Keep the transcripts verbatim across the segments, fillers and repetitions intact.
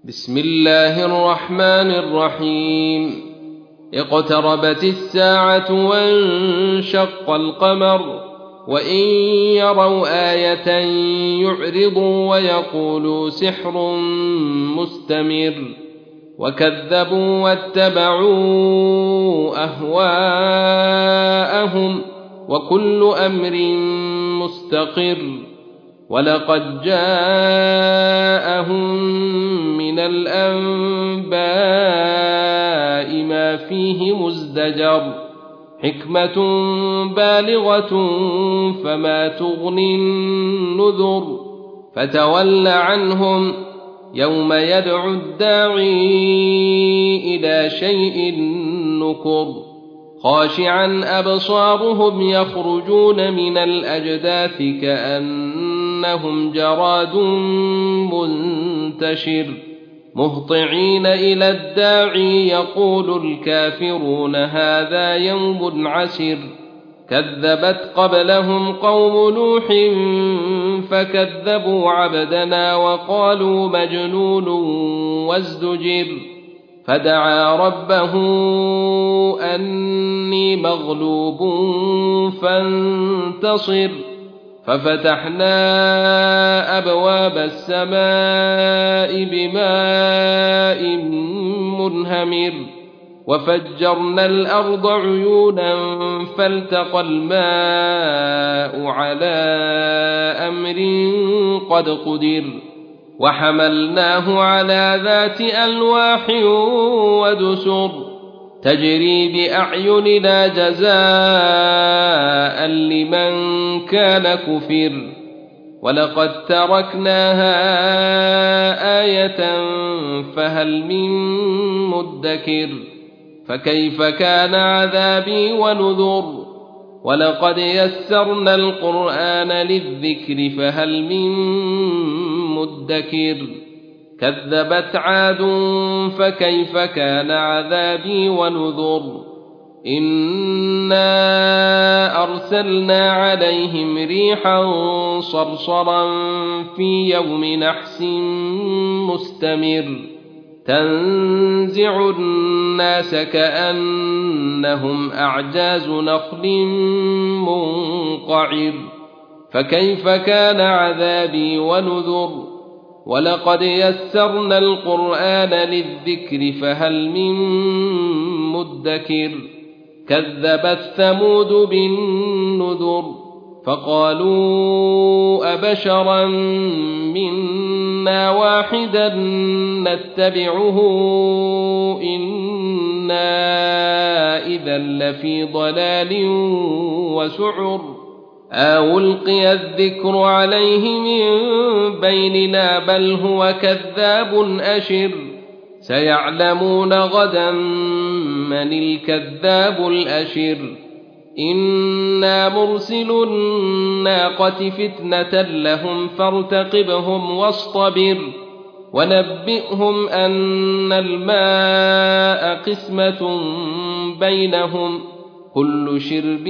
بسم الله الرحمن الرحيم اقتربت الساعة وانشق القمر وإن يروا آية يعرضوا ويقولوا سحر مستمر وكذبوا واتبعوا أهواءهم وكل أمر مستقر ولقد جاءهم من الأنباء ما فيه مزدجر حكمة بالغة فما تغني النذر فتول عنهم يوم يدعو الداعي إلى شيء نكر خاشعا أبصارهم يخرجون من الأجداث كأنهم جراد منتشر مهطعين إلى الداعي يقول الكافرون هذا يوم عسر كذبت قبلهم قوم نوح فكذبوا عبدنا وقالوا مجنون وازدجر فدعا ربه أني مغلوب فانتصر ففتحنا أبواب السماء بماء منهمر وفجرنا الأرض عيونا فالتقى الماء على أمر قد قدر وحملناه على ذات ألواح ودسر تجري بأعيننا جزاء لمن كان كفر ولقد تركناها آية فهل من مدكر فكيف كان عذابي ونذر ولقد يسرنا القرآن للذكر فهل من مدكر كذبت عاد فكيف كان عذابي ونذر إنا أرسلنا عليهم ريحا صرصرا في يوم نحس مستمر تنزع الناس كأنهم أعجاز نخل منقعر فكيف كان عذابي ونذر ولقد يسرنا القرآن للذكر فهل من مدكر كذبت ثمود بالنذر فقالوا أبشرا منا واحدا نتبعه إنا إذا لفي ضلال وسعر ألقي الذكر عليه من بيننا بل هو كذاب أشر سيعلمون غدا من الكذاب الأشر إنا مرسل الناقة فتنة لهم فارتقبهم واصطبر ونبئهم أن الماء قسمة بينهم كل شرب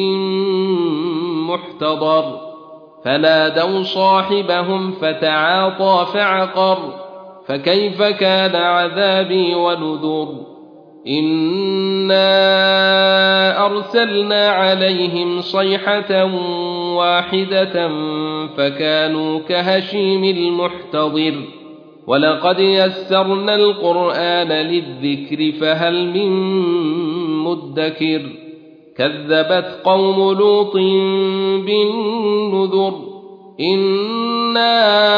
محتضر فنادوا صاحبهم فتعاطى فعقر فكيف كان عذابي ونذر إنا أرسلنا عليهم صيحة واحدة فكانوا كهشيم المحتضر ولقد يسرنا القرآن للذكر فهل من مدكر كذبت قوم لوط بالنذر إنا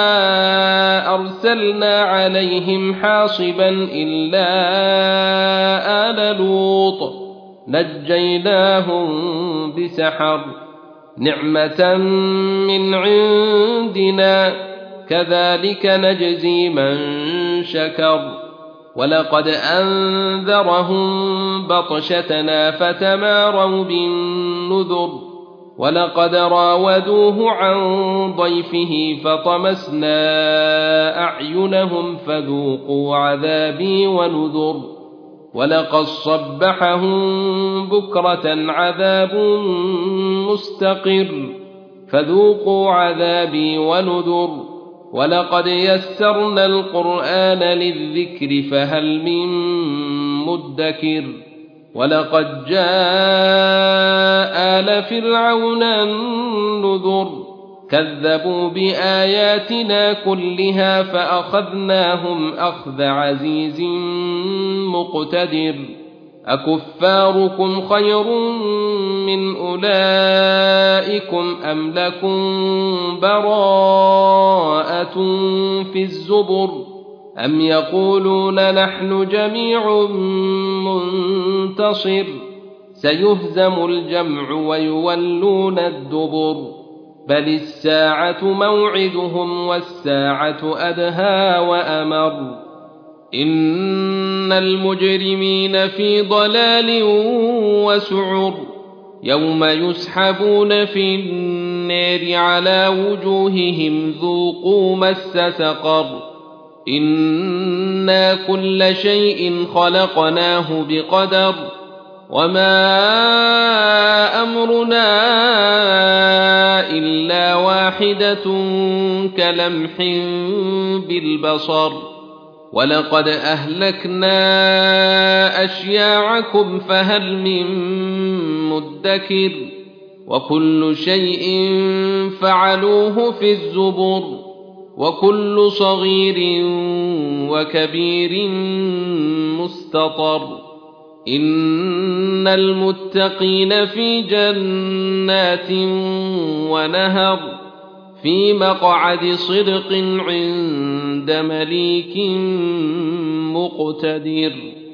أرسلنا عليهم حاصبا إلا آل لوط نجيناهم بسحر نعمة من عندنا كذلك نجزي من شكر ولقد أنذرهم بطشتنا فتماروا بالنذر ولقد راودوه عن ضيفه فطمسنا أعينهم فذوقوا عذابي ونذر ولقد صبحهم بكرة عذاب مستقر فذوقوا عذابي ونذر ولقد يسرنا القرآن للذكر فهل من مدكر ولقد جاء آل فرعون النذر كذبوا بآياتنا كلها فأخذناهم أخذ عزيز مقتدر أكفاركم خير من أولئكم أم لكم براءة في الزبر أم يقولون نحن جميع منتصر سيهزم الجمع ويولون الدبر بل الساعة موعدهم والساعة أدهى وأمر إن المجرمين في ضلال وسعر يوم يسحبون في النار على وجوههم ذوقوا مس سقر إنا كل شيء خلقناه بقدر وما أمرنا إلا واحدة كلمح بالبصر ولقد أهلكنا أشياعكم فهل من مدكر وكل شيء فعلوه في الزبر وكل صغير وكبير مستطر إن المتقين في جنات ونهر في مقعد صدق عند مليك مقتدر.